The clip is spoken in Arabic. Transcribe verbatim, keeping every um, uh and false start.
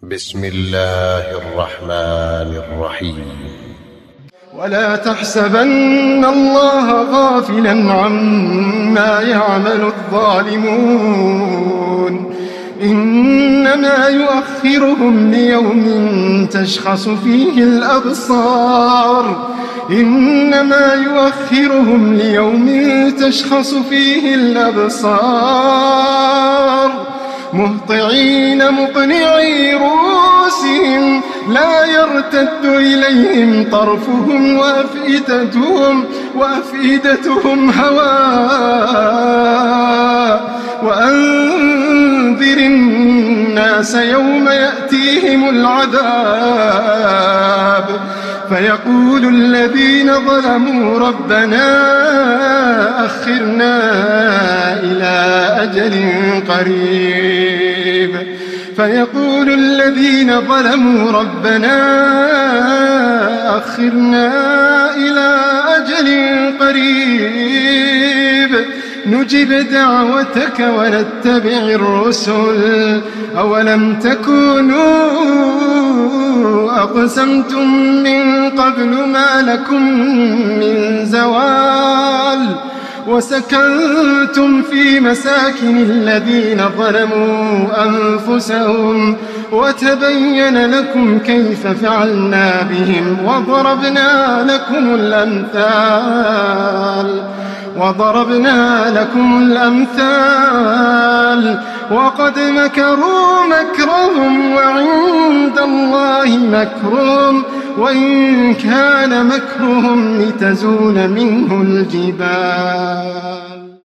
بسم الله الرحمن الرحيم. ولا تحسبن الله غافلا عما يعمل الظالمون، إنما يؤخرهم ليوم تشخص فيه الأبصار إنما يؤخرهم ليوم تشخص فيه الأبصار مهطعين مقنعي رؤوسهم لا يرتد إليهم طرفهم وأفئدتهم, وأفئدتهم هواء. وأنذر الناس يوم يأتيهم العذاب فيقول الذين ظلموا ربنا أخرنا إلى أجل قريب فيقول الذين ظلموا ربنا أخرنا إلى أجل قريب نجب دعوتك ونتبع الرسل أولم تكونوا أقسمتم من قبل ما لكم من زوال وسكنتم في مساكن الذين ظلموا أنفسهم وتبين لكم كيف فعلنا بهم وضربنا لكم الأمثال وضربنا لكم الأمثال وقد مكروا مكرهم وعند الله مكرهم وإن كان مكرهم لتزول منه الجبال.